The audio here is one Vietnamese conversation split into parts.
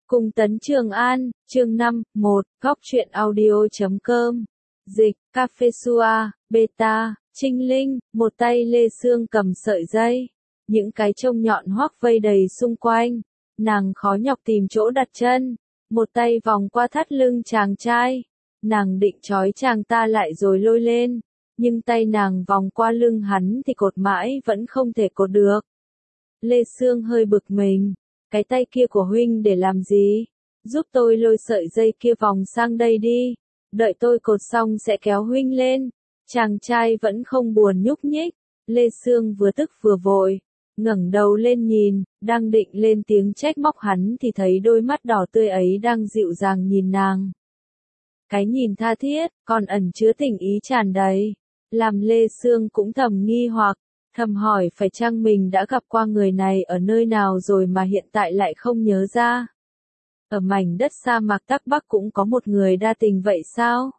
Cung Tấn Trường An, chương 5, 1, góc truyện audio.com. Dịch, Café Sua, Beta, Trinh Linh, một tay Lê Sương cầm sợi dây. Những cái trông nhọn hoắc vây đầy xung quanh. Nàng khó nhọc tìm chỗ đặt chân. Một tay vòng qua thắt lưng chàng trai. Nàng định trói chàng ta lại rồi lôi lên. Nhưng tay nàng vòng qua lưng hắn thì cột mãi vẫn không thể cột được. Lê Sương hơi bực mình. Cái tay kia của huynh để làm gì? Giúp tôi lôi sợi dây kia vòng sang đây đi. Đợi tôi cột xong sẽ kéo huynh lên. Chàng trai vẫn không buồn nhúc nhích. Lê Sương vừa tức vừa vội. Ngẩng đầu lên nhìn, đang định lên tiếng trách móc hắn thì thấy đôi mắt đỏ tươi ấy đang dịu dàng nhìn nàng. Cái nhìn tha thiết, còn ẩn chứa tình ý tràn đầy. Làm Lê Sương cũng thầm nghi hoặc. Thầm hỏi phải chăng mình đã gặp qua người này ở nơi nào rồi mà hiện tại lại không nhớ ra. Ở mảnh đất sa mạc Tắc Bắc cũng có một người đa tình vậy sao?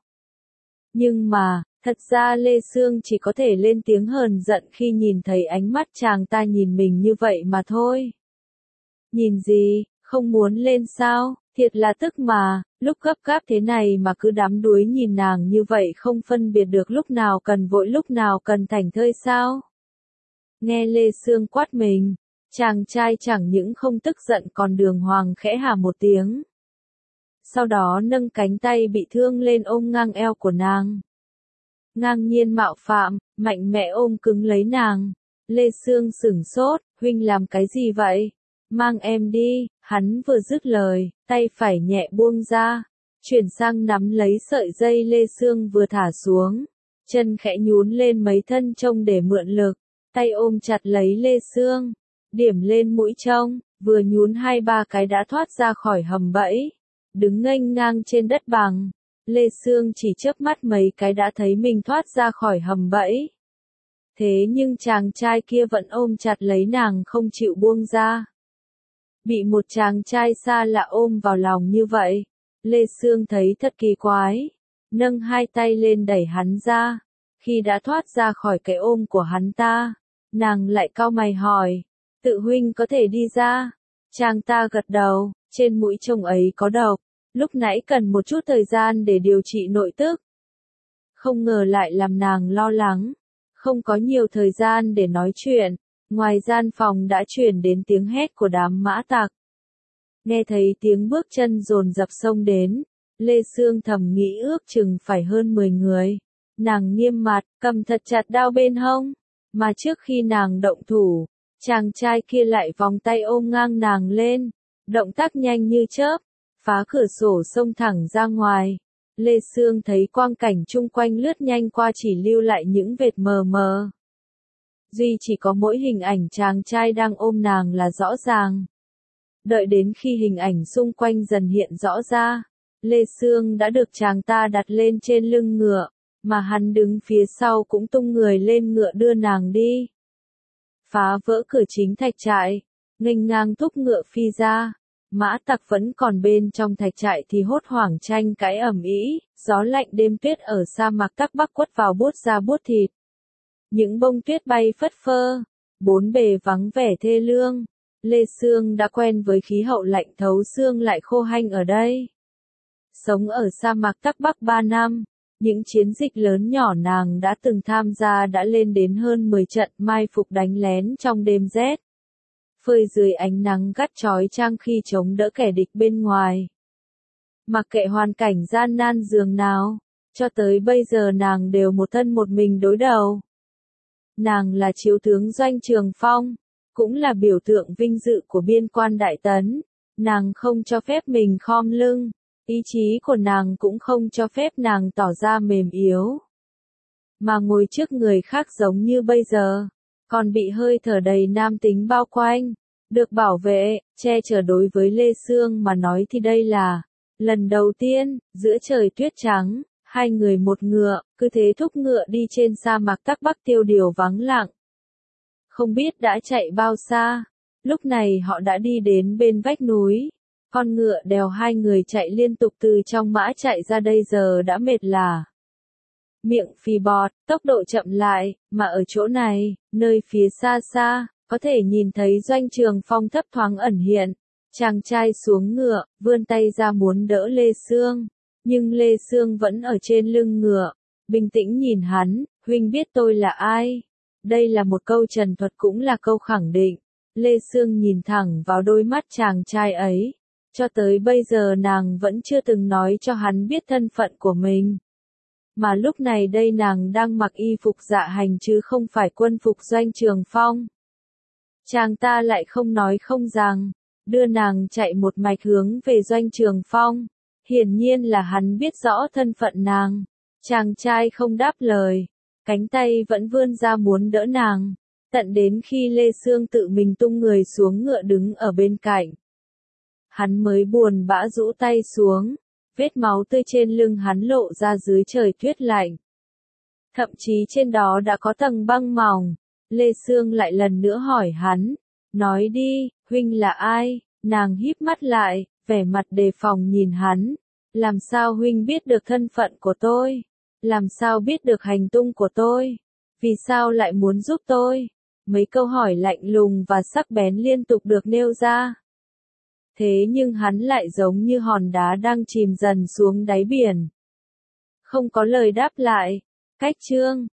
Nhưng mà, thật ra Lê Sương chỉ có thể lên tiếng hờn giận khi nhìn thấy ánh mắt chàng ta nhìn mình như vậy mà thôi. Nhìn gì, không muốn lên sao, thiệt là tức mà, lúc gấp gáp thế này mà cứ đắm đuối nhìn nàng như vậy không phân biệt được lúc nào cần vội lúc nào cần thảnh thơi sao? Nghe Lê Sương quát mình, chàng trai chẳng những không tức giận còn đường hoàng khẽ hả một tiếng. Sau đó nâng cánh tay bị thương lên ôm ngang eo của nàng. Ngang nhiên mạo phạm, mạnh mẽ ôm cứng lấy nàng. Lê Sương sửng sốt, huynh làm cái gì vậy? Mang em đi, hắn vừa dứt lời, tay phải nhẹ buông ra. Chuyển sang nắm lấy sợi dây Lê Sương vừa thả xuống. Chân khẽ nhún lên mấy thân trông để mượn lực. Tay ôm chặt lấy Lê Sương, điểm lên mũi trông, vừa nhún 2-3 cái đã thoát ra khỏi hầm bẫy. Đứng nghênh ngang trên đất bằng, Lê Sương chỉ chớp mắt mấy cái đã thấy mình thoát ra khỏi hầm bẫy. Thế nhưng chàng trai kia vẫn ôm chặt lấy nàng không chịu buông ra. Bị một chàng trai xa lạ ôm vào lòng như vậy, Lê Sương thấy thật kỳ quái, nâng hai tay lên đẩy hắn ra. Khi đã thoát ra khỏi cái ôm của hắn ta, nàng lại cau mày hỏi, tự huynh có thể đi ra? Chàng ta gật đầu, trên mũi trông ấy có độc, lúc nãy cần một chút thời gian để điều trị nội tức. Không ngờ lại làm nàng lo lắng, không có nhiều thời gian để nói chuyện, ngoài gian phòng đã truyền đến tiếng hét của đám mã tặc. Nghe thấy tiếng bước chân dồn dập xông đến, Lê Sương thầm nghĩ ước chừng phải hơn 10 người. Nàng nghiêm mặt, cầm thật chặt đao bên hông, mà trước khi nàng động thủ, chàng trai kia lại vòng tay ôm ngang nàng lên, động tác nhanh như chớp, phá cửa sổ xông thẳng ra ngoài. Lê Sương thấy quang cảnh chung quanh lướt nhanh qua chỉ lưu lại những vệt mờ mờ. Duy chỉ có mỗi hình ảnh chàng trai đang ôm nàng là rõ ràng. Đợi đến khi hình ảnh xung quanh dần hiện rõ ra, Lê Sương đã được chàng ta đặt lên trên lưng ngựa. Mà hắn đứng phía sau cũng tung người lên ngựa đưa nàng đi. Phá vỡ cửa chính thạch trại, nghênh ngang thúc ngựa phi ra. Mã tặc vẫn còn bên trong thạch trại thì hốt hoảng tranh cãi ầm ĩ, gió lạnh đêm tuyết ở sa mạc Tắc Bắc quất vào buốt da buốt thịt. Những bông tuyết bay phất phơ, bốn bề vắng vẻ thê lương. Lê Sương đã quen với khí hậu lạnh thấu xương lại khô hanh ở đây. Sống ở sa mạc Tắc Bắc 3 năm. Những chiến dịch lớn nhỏ nàng đã từng tham gia đã lên đến hơn 10 trận mai phục đánh lén trong đêm rét. Phơi dưới ánh nắng gắt chói chang khi chống đỡ kẻ địch bên ngoài. Mặc kệ hoàn cảnh gian nan giường nào, cho tới bây giờ nàng đều một thân một mình đối đầu. Nàng là chiếu tướng Doanh Trường Phong, cũng là biểu tượng vinh dự của biên quan Đại Tấn. Nàng không cho phép mình khom lưng. Ý chí của nàng cũng không cho phép nàng tỏ ra mềm yếu. Mà ngồi trước người khác giống như bây giờ, còn bị hơi thở đầy nam tính bao quanh, được bảo vệ, che chở đối với Lê Sương mà nói thì đây là lần đầu tiên, giữa trời tuyết trắng, hai người một ngựa, cứ thế thúc ngựa đi trên sa mạc Tắc Bắc tiêu điều vắng lặng. Không biết đã chạy bao xa, lúc này họ đã đi đến bên vách núi. Con ngựa đèo hai người chạy liên tục từ trong mã chạy ra đây giờ đã mệt lả. Miệng phì bọt, tốc độ chậm lại, mà ở chỗ này, nơi phía xa xa, có thể nhìn thấy Doanh Trường Phong thấp thoáng ẩn hiện. Chàng trai xuống ngựa, vươn tay ra muốn đỡ Lê Sương, nhưng Lê Sương vẫn ở trên lưng ngựa, bình tĩnh nhìn hắn, huynh biết tôi là ai? Đây là một câu trần thuật cũng là câu khẳng định. Lê Sương nhìn thẳng vào đôi mắt chàng trai ấy. Cho tới bây giờ nàng vẫn chưa từng nói cho hắn biết thân phận của mình. Mà lúc này đây nàng đang mặc y phục dạ hành chứ không phải quân phục Doanh Trường Phong. Chàng ta lại không nói không rằng, đưa nàng chạy một mạch hướng về Doanh Trường Phong. Hiển nhiên là hắn biết rõ thân phận nàng. Chàng trai không đáp lời, cánh tay vẫn vươn ra muốn đỡ nàng, tận đến khi Lê Sương tự mình tung người xuống ngựa đứng ở bên cạnh. Hắn mới buồn bã rũ tay xuống, vết máu tươi trên lưng hắn lộ ra dưới trời tuyết lạnh. Thậm chí trên đó đã có tầng băng mỏng. Lê Sương lại lần nữa hỏi hắn, nói đi, huynh là ai? Nàng híp mắt lại, vẻ mặt đề phòng nhìn hắn. Làm sao huynh biết được thân phận của tôi? Làm sao biết được hành tung của tôi? Vì sao lại muốn giúp tôi? Mấy câu hỏi lạnh lùng và sắc bén liên tục được nêu ra. Thế nhưng hắn lại giống như hòn đá đang chìm dần xuống đáy biển. Không có lời đáp lại. Cách chương